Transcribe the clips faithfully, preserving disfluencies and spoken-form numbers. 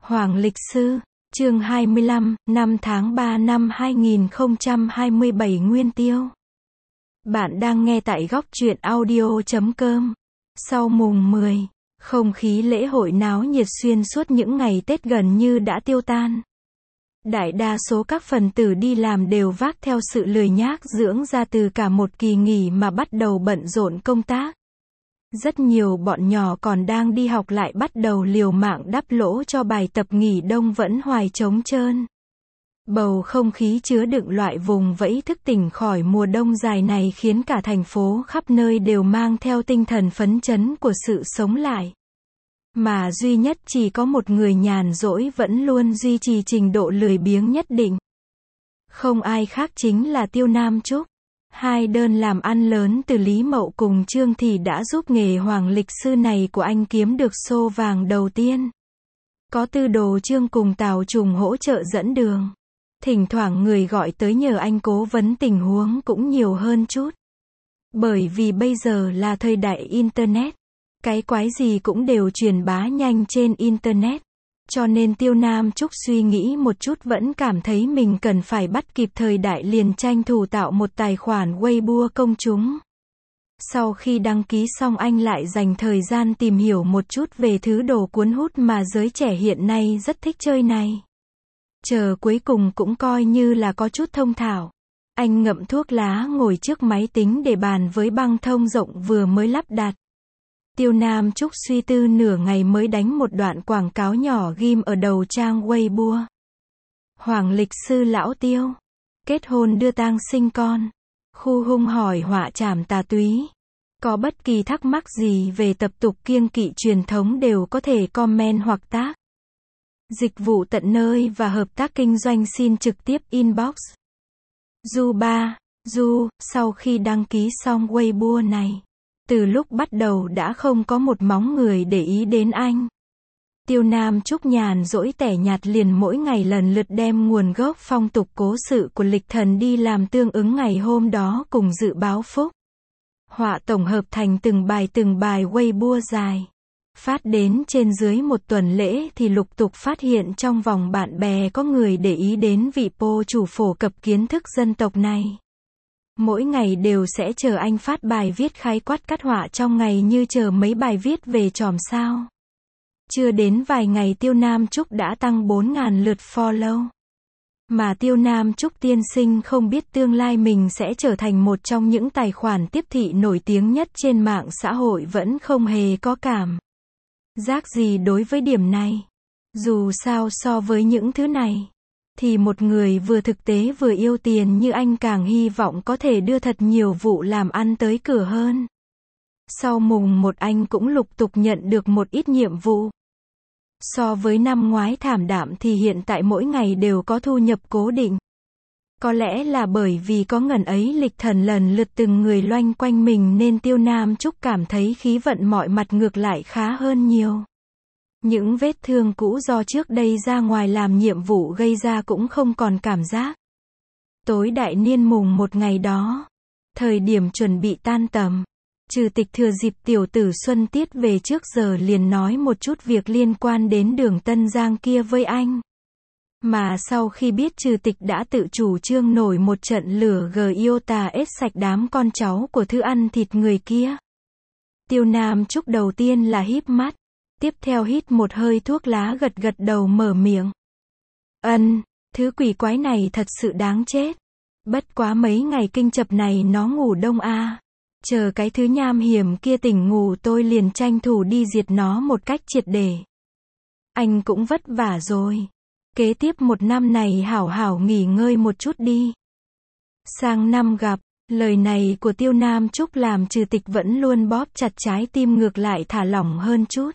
Hoàng lịch sư, chương hai mươi lăm, năm tháng ba năm hai nghìn không trăm hai mươi bảy Nguyên Tiêu. Bạn đang nghe tại góc truyện audio chấm com. Sau mùng mười, không khí lễ hội náo nhiệt xuyên suốt những ngày Tết gần như đã tiêu tan. Đại đa số các phần tử đi làm đều vác theo sự lười nhác dưỡng ra từ cả một kỳ nghỉ mà bắt đầu bận rộn công tác. Rất nhiều bọn nhỏ còn đang đi học lại bắt đầu liều mạng đắp lỗ cho bài tập nghỉ đông vẫn hoài trống trơn. Bầu không khí chứa đựng loại vùng vẫy thức tỉnh khỏi mùa đông dài này khiến cả thành phố khắp nơi đều mang theo tinh thần phấn chấn của sự sống lại. Mà duy nhất chỉ có một người nhàn rỗi vẫn luôn duy trì trình độ lười biếng nhất định. Không ai khác chính là Tiêu Nam Trúc. Hai đơn làm ăn lớn từ Lý Mậu cùng Trương Thị đã giúp nghề hoàng lịch sư này của anh kiếm được xô vàng đầu tiên. Có Tư Đồ Trương cùng Tào Trùng hỗ trợ dẫn đường. Thỉnh thoảng người gọi tới nhờ anh cố vấn tình huống cũng nhiều hơn chút. Bởi vì bây giờ là thời đại Internet. Cái quái gì cũng đều truyền bá nhanh trên Internet. Cho nên Tiêu Nam Trúc suy nghĩ một chút vẫn cảm thấy mình cần phải bắt kịp thời đại liền tranh thủ tạo một tài khoản Weibo công chúng. Sau khi đăng ký xong anh lại dành thời gian tìm hiểu một chút về thứ đồ cuốn hút mà giới trẻ hiện nay rất thích chơi này. Chờ cuối cùng cũng coi như là có chút thông thạo. Anh ngậm thuốc lá ngồi trước máy tính để bàn với băng thông rộng vừa mới lắp đặt. Tiêu Nam Trúc suy tư nửa ngày mới đánh một đoạn quảng cáo nhỏ ghim ở đầu trang Weibo. Hoàng lịch sư lão Tiêu. Kết hôn đưa tang sinh con. Khu hung hỏi họa trảm tà túy. Có bất kỳ thắc mắc gì về tập tục kiêng kỵ truyền thống đều có thể comment hoặc tác. Dịch vụ tận nơi và hợp tác kinh doanh xin trực tiếp inbox. Du ba, Du, sau khi đăng ký xong Weibo này. Từ lúc bắt đầu đã không có một móng người để ý đến anh. Tiêu Nam Trúc nhàn rỗi tẻ nhạt liền mỗi ngày lần lượt đem nguồn gốc phong tục cố sự của lịch thần đi làm tương ứng ngày hôm đó cùng dự báo phúc. Họa tổng hợp thành từng bài từng bài Weibo dài. Phát đến trên dưới một tuần lễ thì lục tục phát hiện trong vòng bạn bè có người để ý đến vị po chủ phổ cập kiến thức dân tộc này. Mỗi ngày đều sẽ chờ anh phát bài viết khái quát cắt họa trong ngày như chờ mấy bài viết về chòm sao. Chưa đến vài ngày Tiêu Nam Trúc đã tăng bốn nghìn lượt follow. Mà Tiêu Nam Trúc tiên sinh không biết tương lai mình sẽ trở thành một trong những tài khoản tiếp thị nổi tiếng nhất trên mạng xã hội vẫn không hề có cảm giác gì đối với điểm này. Dù sao so với những thứ này thì một người vừa thực tế vừa yêu tiền như anh càng hy vọng có thể đưa thật nhiều vụ làm ăn tới cửa hơn. Sau mùng một anh cũng lục tục nhận được một ít nhiệm vụ. So với năm ngoái thảm đạm thì hiện tại mỗi ngày đều có thu nhập cố định. Có lẽ là bởi vì có ngần ấy lịch thần lần lượt từng người loanh quanh mình nên Tiêu Nam Trúc cảm thấy khí vận mọi mặt ngược lại khá hơn nhiều. Những vết thương cũ do trước đây ra ngoài làm nhiệm vụ gây ra cũng không còn cảm giác. Tối đại niên mùng một ngày đó, thời điểm chuẩn bị tan tầm, Trừ Tịch thừa dịp tiểu tử Xuân Tiết về trước giờ liền nói một chút việc liên quan đến đường Tân Giang kia với anh. Mà sau khi biết Trừ Tịch đã tự chủ trương nổi một trận lửa Giota ết sạch đám con cháu của thứ ăn thịt người kia. Tiêu Nam Trúc đầu tiên là híp mắt. Tiếp theo hít một hơi thuốc lá gật gật đầu mở miệng. Ân, thứ quỷ quái này thật sự đáng chết. Bất quá mấy ngày kinh chập này nó ngủ đông à. Chờ cái thứ nham hiểm kia tỉnh ngủ tôi liền tranh thủ đi diệt nó một cách triệt để. Anh cũng vất vả rồi. Kế tiếp một năm này hảo hảo nghỉ ngơi một chút đi. Sang năm gặp, lời này của Tiêu Nam Trúc làm Trừ Tịch vẫn luôn bóp chặt trái tim ngược lại thả lỏng hơn chút.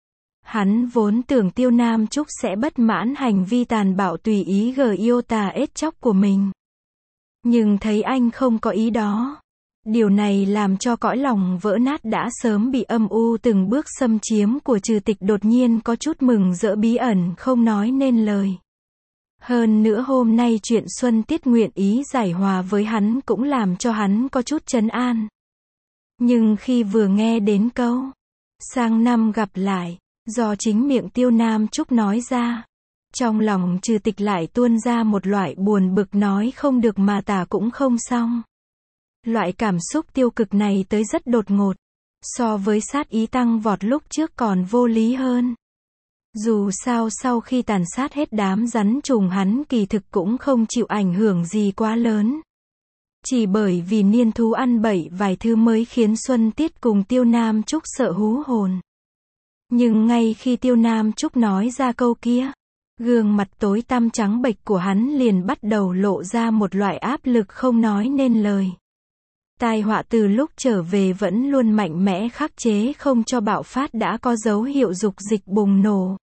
Hắn vốn tưởng Tiêu Nam Trúc sẽ bất mãn hành vi tàn bạo tùy ý Giota ết chóc của mình. Nhưng thấy anh không có ý đó. Điều này làm cho cõi lòng vỡ nát đã sớm bị âm u từng bước xâm chiếm của Trừ Tịch đột nhiên có chút mừng rỡ bí ẩn không nói nên lời. Hơn nữa hôm nay chuyện Xuân Tiết nguyện ý giải hòa với hắn cũng làm cho hắn có chút trấn an. Nhưng khi vừa nghe đến câu sang năm gặp lại, Do chính miệng Tiêu Nam Trúc nói ra. Trong lòng Trừ Tịch lại tuôn ra một loại buồn bực nói không được mà tả cũng không xong. Loại cảm xúc tiêu cực này tới rất đột ngột. So với sát ý tăng vọt lúc trước còn vô lý hơn. Dù sao sau khi tàn sát hết đám rắn trùng hắn kỳ thực cũng không chịu ảnh hưởng gì quá lớn. Chỉ bởi vì niên thú ăn bậy vài thứ mới khiến Xuân Tiết cùng Tiêu Nam Trúc sợ hú hồn. Nhưng ngay khi Tiêu Nam Trúc nói ra câu kia, gương mặt tối tăm trắng bệch của hắn liền bắt đầu lộ ra một loại áp lực không nói nên lời. Tai họa từ lúc trở về vẫn luôn mạnh mẽ khắc chế không cho bạo phát đã có dấu hiệu dục dịch bùng nổ.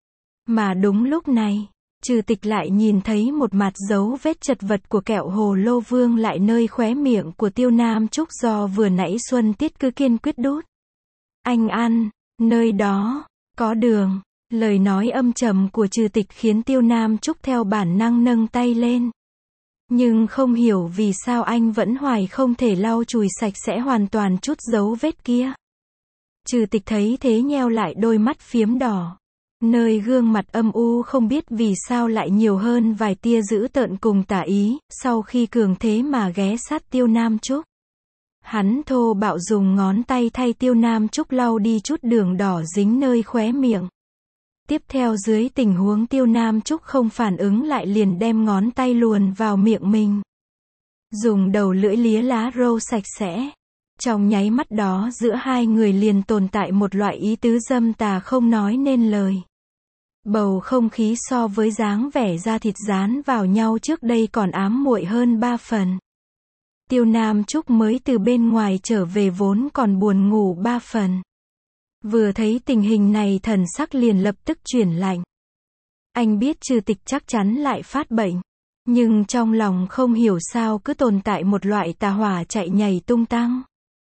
Mà đúng lúc này, Trừ Tịch lại nhìn thấy một mặt dấu vết chật vật của kẹo hồ lô vương lại nơi khóe miệng của Tiêu Nam Trúc do vừa nãy Xuân Tiết cứ kiên quyết đút. Anh ăn, nơi đó, có đường. Lời nói âm trầm của Trừ Tịch khiến Tiêu Nam Trúc theo bản năng nâng tay lên. Nhưng không hiểu vì sao anh vẫn hoài không thể lau chùi sạch sẽ hoàn toàn chút dấu vết kia. Trừ Tịch thấy thế nheo lại đôi mắt phiếm đỏ. Nơi gương mặt âm u không biết vì sao lại nhiều hơn vài tia dữ tợn cùng tà ý, sau khi cường thế mà ghé sát Tiêu Nam Trúc. Hắn thô bạo dùng ngón tay thay Tiêu Nam Trúc lau đi chút đường đỏ dính nơi khóe miệng. Tiếp theo dưới tình huống Tiêu Nam Trúc không phản ứng lại liền đem ngón tay luồn vào miệng mình. Dùng đầu lưỡi lía lá râu sạch sẽ. Trong nháy mắt đó giữa hai người liền tồn tại một loại ý tứ dâm tà không nói nên lời. Bầu không khí so với dáng vẻ da thịt dán vào nhau trước đây còn ám muội hơn ba phần. Tiêu Nam Trúc mới từ bên ngoài trở về vốn còn buồn ngủ ba phần. Vừa thấy tình hình này thần sắc liền lập tức chuyển lạnh. Anh biết Trừ Tịch chắc chắn lại phát bệnh. Nhưng trong lòng không hiểu sao cứ tồn tại một loại tà hỏa chạy nhảy tung tăng.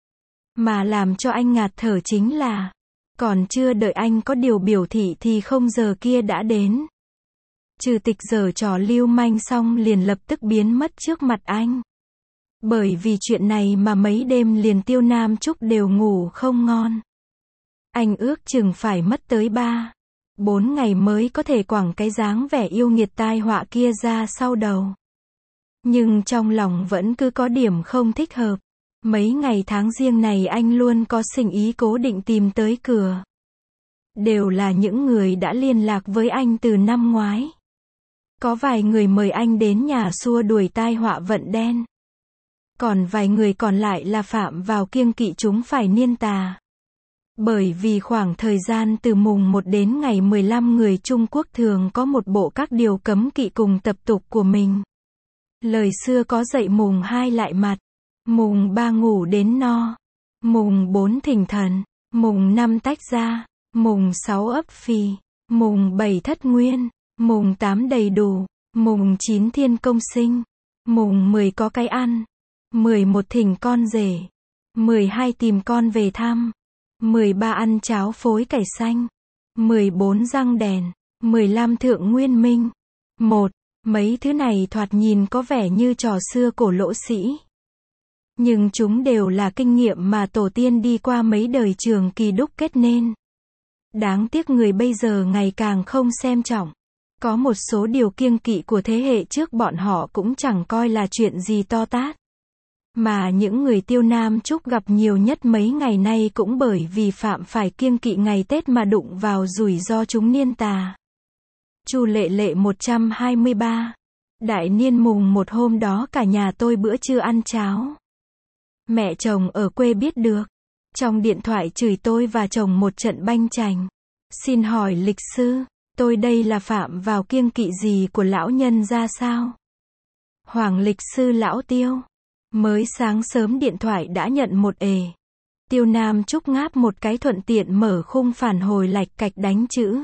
Mà làm cho anh ngạt thở chính là, còn chưa đợi anh có điều biểu thị thì không giờ kia đã đến. Trừ Tịch giở trò lưu manh xong liền lập tức biến mất trước mặt anh. Bởi vì chuyện này mà mấy đêm liền Tiêu Nam Trúc đều ngủ không ngon. Anh ước chừng phải mất tới ba, bốn ngày mới có thể quẳng cái dáng vẻ yêu nghiệt tai họa kia ra sau đầu. Nhưng trong lòng vẫn cứ có điểm không thích hợp. Mấy ngày tháng riêng này anh luôn có sinh ý cố định tìm tới cửa. Đều là những người đã liên lạc với anh từ năm ngoái. Có vài người mời anh đến nhà xua đuổi tai họa vận đen. Còn vài người còn lại là phạm vào kiêng kỵ chúng phải niên tà. Bởi vì khoảng thời gian từ mùng một đến ngày mười lăm người Trung Quốc thường có một bộ các điều cấm kỵ cùng tập tục của mình. Lời xưa có dạy mùng hai lại mặt, mùng ba ngủ đến no, mùng bốn thỉnh thần, mùng năm tách ra, mùng sáu ấp phì, mùng bảy thất nguyên, mùng tám đầy đủ, mùng chín thiên công sinh, mùng mười có cái ăn, mười một thỉnh con rể, mười hai tìm con về thăm, mười ba ăn cháo phối cải xanh, mười bốn răng đèn, mười lăm thượng nguyên minh. Một, mấy thứ này thoạt nhìn có vẻ như trò xưa cổ lỗ sĩ. Nhưng chúng đều là kinh nghiệm mà tổ tiên đi qua mấy đời trường kỳ đúc kết nên. Đáng tiếc người bây giờ ngày càng không xem trọng. Có một số điều kiêng kỵ của thế hệ trước bọn họ cũng chẳng coi là chuyện gì to tát. Mà những người Tiêu Nam Trúc gặp nhiều nhất mấy ngày nay cũng bởi vì phạm phải kiêng kỵ ngày Tết mà đụng vào rủi ro chúng niên tà. Chu Lệ Lệ một trăm hai mươi ba. Đại niên mùng một hôm đó cả nhà tôi bữa trưa ăn cháo. Mẹ chồng ở quê biết được. Trong điện thoại chửi tôi và chồng một trận banh chành. Xin hỏi lịch sư, tôi đây là phạm vào kiêng kỵ gì của lão nhân ra sao? Hoàng lịch sư lão Tiêu. Mới sáng sớm điện thoại đã nhận một ề. Tiêu Nam Trúc ngáp một cái thuận tiện mở khung phản hồi lạch cạch đánh chữ.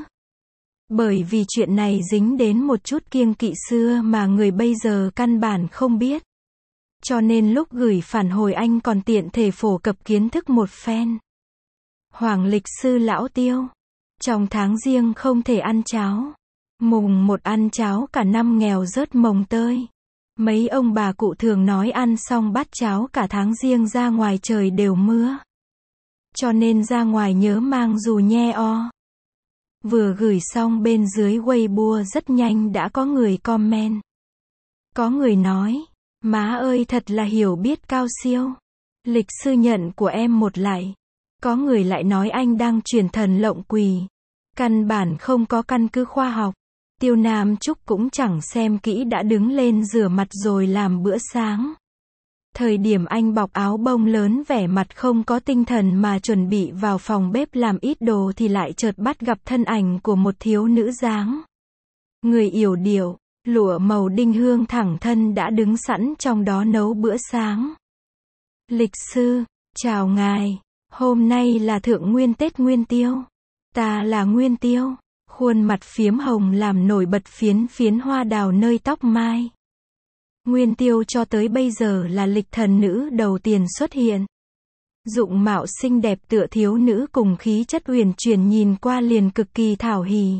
Bởi vì chuyện này dính đến một chút kiêng kỵ xưa mà người bây giờ căn bản không biết. Cho nên lúc gửi phản hồi anh còn tiện thể phổ cập kiến thức một phen. Hoàng lịch sư lão Tiêu. Trong tháng riêng không thể ăn cháo. Mùng một ăn cháo cả năm nghèo rớt mồng tơi. Mấy ông bà cụ thường nói ăn xong bát cháo cả tháng riêng ra ngoài trời đều mưa. Cho nên ra ngoài nhớ mang dù nhe o. Vừa gửi xong bên dưới Weibo rất nhanh đã có người comment. Có người nói, má ơi thật là hiểu biết cao siêu. Lịch sư nhận của em một lại. Có người lại nói anh đang truyền thần lộng quỷ. Căn bản không có căn cứ khoa học. Tiêu Nam Trúc cũng chẳng xem kỹ đã đứng lên rửa mặt rồi làm bữa sáng. Thời điểm anh bọc áo bông lớn vẻ mặt không có tinh thần mà chuẩn bị vào phòng bếp làm ít đồ thì lại chợt bắt gặp thân ảnh của một thiếu nữ dáng. Người yểu điệu, lụa màu đinh hương thẳng thân đã đứng sẵn trong đó nấu bữa sáng. Lịch sư, chào ngài, hôm nay là thượng nguyên Tết Nguyên Tiêu. Ta là Nguyên Tiêu, khuôn mặt phiếm hồng làm nổi bật phiến phiến hoa đào nơi tóc mai. Nguyên Tiêu cho tới bây giờ là lịch thần nữ đầu tiên xuất hiện. Dụng mạo xinh đẹp tựa thiếu nữ cùng khí chất huyền chuyển nhìn qua liền cực kỳ thảo hỉ.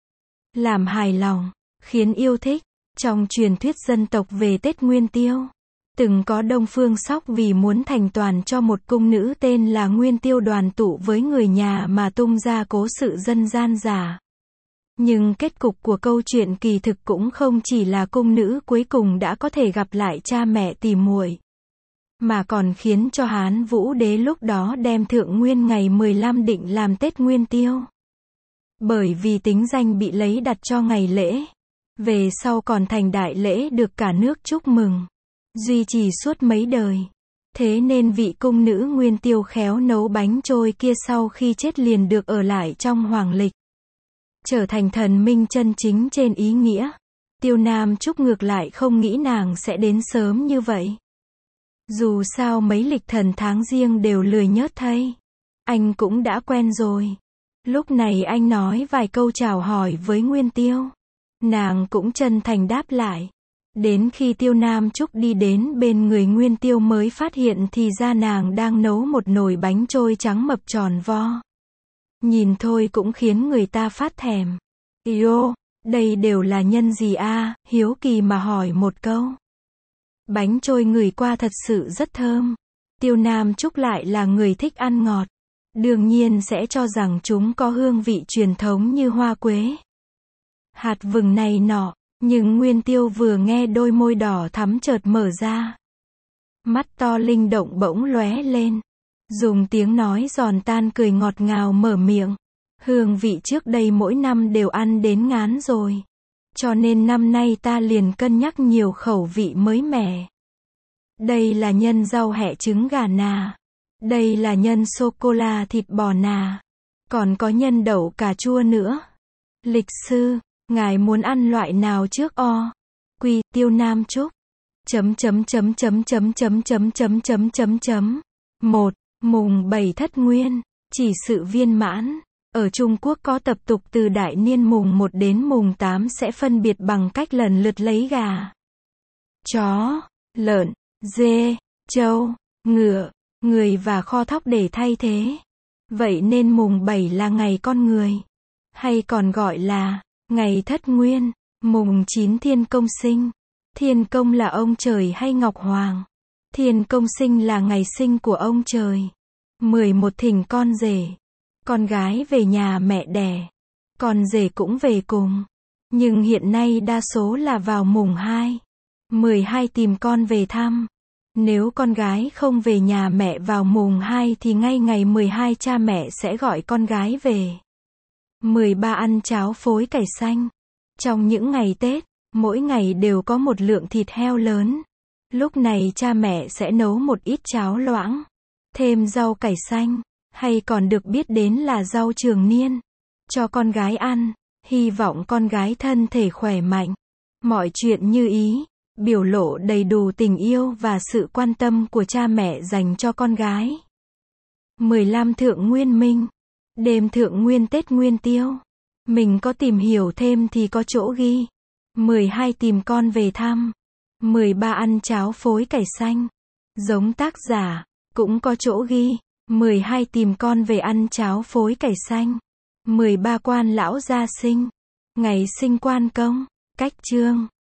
Làm hài lòng, khiến yêu thích. Trong truyền thuyết dân tộc về Tết Nguyên Tiêu, từng có Đông Phương Sóc vì muốn thành toàn cho một cung nữ tên là Nguyên Tiêu đoàn tụ với người nhà mà tung ra cố sự dân gian giả. Nhưng kết cục của câu chuyện kỳ thực cũng không chỉ là cung nữ cuối cùng đã có thể gặp lại cha mẹ tỉ muội, mà còn khiến cho Hán Vũ Đế lúc đó đem thượng nguyên ngày mười lăm định làm Tết Nguyên Tiêu. Bởi vì tính danh bị lấy đặt cho ngày lễ, về sau còn thành đại lễ được cả nước chúc mừng, duy trì suốt mấy đời. Thế nên vị cung nữ Nguyên Tiêu khéo nấu bánh trôi kia sau khi chết liền được ở lại trong hoàng lịch, trở thành thần minh chân chính trên ý nghĩa. Tiêu Nam Trúc ngược lại không nghĩ nàng sẽ đến sớm như vậy. Dù sao mấy lịch thần tháng riêng đều lười nhớt thay. Anh cũng đã quen rồi. Lúc này anh nói vài câu chào hỏi với Nguyên Tiêu. Nàng cũng chân thành đáp lại. Đến khi Tiêu Nam Trúc đi đến bên người Nguyên Tiêu mới phát hiện thì ra nàng đang nấu một nồi bánh trôi trắng mập tròn vo. Nhìn thôi cũng khiến người ta phát thèm. Yo, đây đều là nhân gì a? Hiếu kỳ mà hỏi một câu. Bánh trôi ngửi qua thật sự rất thơm. Tiêu Nam Trúc lại là người thích ăn ngọt. Đương nhiên sẽ cho rằng chúng có hương vị truyền thống như hoa quế, hạt vừng này nọ. Nhưng Nguyên Tiêu vừa nghe đôi môi đỏ thắm chợt mở ra. Mắt to linh động bỗng lóe lên. Dùng tiếng nói giòn tan cười ngọt ngào mở miệng. Hương vị trước đây mỗi năm đều ăn đến ngán rồi. Cho nên năm nay ta liền cân nhắc nhiều khẩu vị mới mẻ. Đây là nhân rau hẹ trứng gà nà. Đây là nhân sô-cô-la thịt bò nà. Còn có nhân đậu cà chua nữa. Lịch sư, ngài muốn ăn loại nào trước o? Quy, Tiêu Nam Trúc. Chấm chấm chấm chấm chấm chấm chấm chấm chấm chấm chấm. một. Mùng bảy Thất Nguyên, chỉ sự viên mãn. Ở Trung Quốc có tập tục từ đại niên mùng một đến mùng tám sẽ phân biệt bằng cách lần lượt lấy gà, chó, lợn, dê, trâu, ngựa, người và kho thóc để thay thế. Vậy nên mùng bảy là ngày con người, hay còn gọi là ngày Thất Nguyên. Mùng chín Thiên Công sinh. Thiên Công là ông trời hay Ngọc Hoàng? Thiên Công sinh là ngày sinh của ông trời. mười một Thỉnh con rể. Con gái về nhà mẹ đẻ. Con rể cũng về cùng. Nhưng hiện nay đa số là vào mùng hai. mười hai Tìm con về thăm. Nếu con gái không về nhà mẹ vào mùng hai thì ngay ngày mười hai cha mẹ sẽ gọi con gái về. mười ba Ăn cháo phối cải xanh. Trong những ngày Tết, mỗi ngày đều có một lượng thịt heo lớn. Lúc này cha mẹ sẽ nấu một ít cháo loãng, thêm rau cải xanh, hay còn được biết đến là rau trường niên, cho con gái ăn, hy vọng con gái thân thể khỏe mạnh, mọi chuyện như ý, biểu lộ đầy đủ tình yêu và sự quan tâm của cha mẹ dành cho con gái. mười lăm Thượng Nguyên Minh, đêm thượng nguyên Tết Nguyên Tiêu. Mình có tìm hiểu thêm thì có chỗ ghi. mười hai Tìm con về thăm. mười ba Ăn cháo phối cải xanh. Giống tác giả, cũng có chỗ ghi. mười hai Tìm con về ăn cháo phối cải xanh. mười ba Quan lão gia sinh. Ngày sinh quan công. Cách chương.